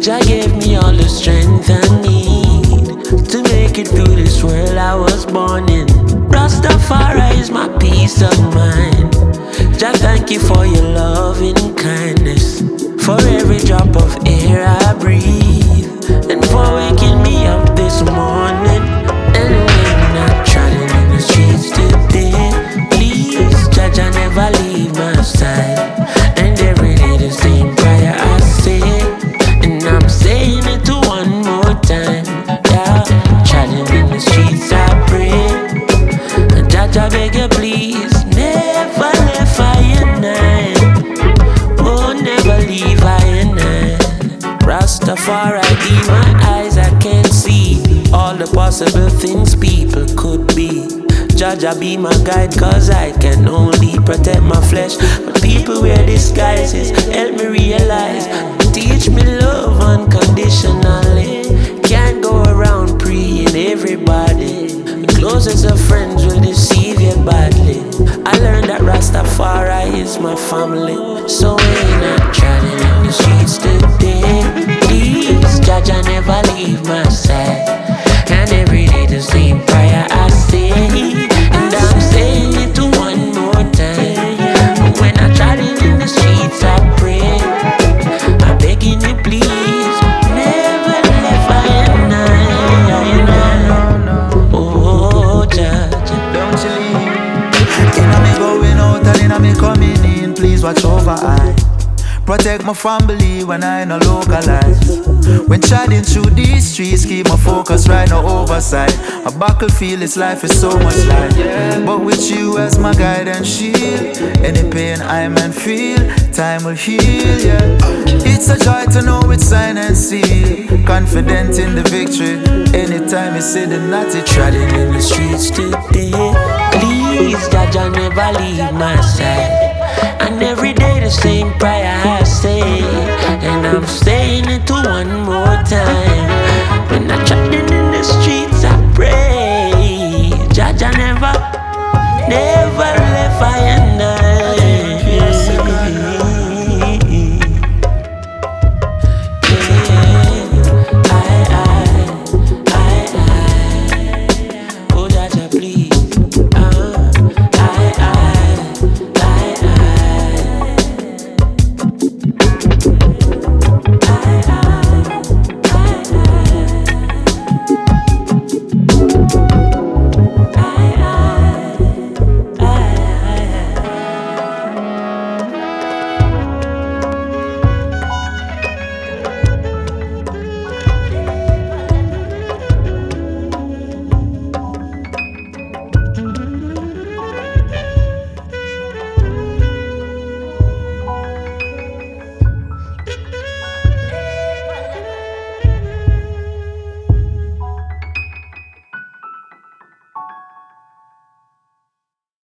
Jah gave me all the strength I need to make it through this world I was born in. Rastafari is my peace of mind. Jah, thank you for your loving kindness, for every drop of air I breathe, and for waking me up this morning. And when I'm trotting in the streets today, please, Jah, Jah, never leave my side. And every day the same prayer I say, and I'm saying it to one more time. Yeah, trotting in the streets I pray, and Jah, Jah, beg you please, never left I and I. Oh, never leave I and I. Rastafari be my eyes, I can see all the possible things people could be. Jah, Jah be my guide, cause I can only protect my flesh. But people wear disguises, help me realize, teach me love unconditionally. Can't go around preying everybody. The closest of friends will deceive you badly. I learned that Rastafari is my family. So when I'm trotting in the streets today, please, Jah, Jah, never leave my side. And every day the same prayer I say, and I'm saying it to one more time. When I'm trotting in the streets I pray, I'm begging you please, never left I and I. Oh, Jah, Jah, Don't you leave. Inna me going out and inna me coming in, please watch over I. Protect my family when I no localize. When chatting through these streets, keep my focus right, no oversight. A battlefield, this life is so much life, but with you as my guide and shield, any pain I man feel, time will heal, yeah. It's a joy to know it's signed and sealed, confident in the victory. Anytime you say the naughty, trotting in the streets today, please, Jah, Jah, never leave my side. And every day the same prayer I say, and I'm saying it to one more time.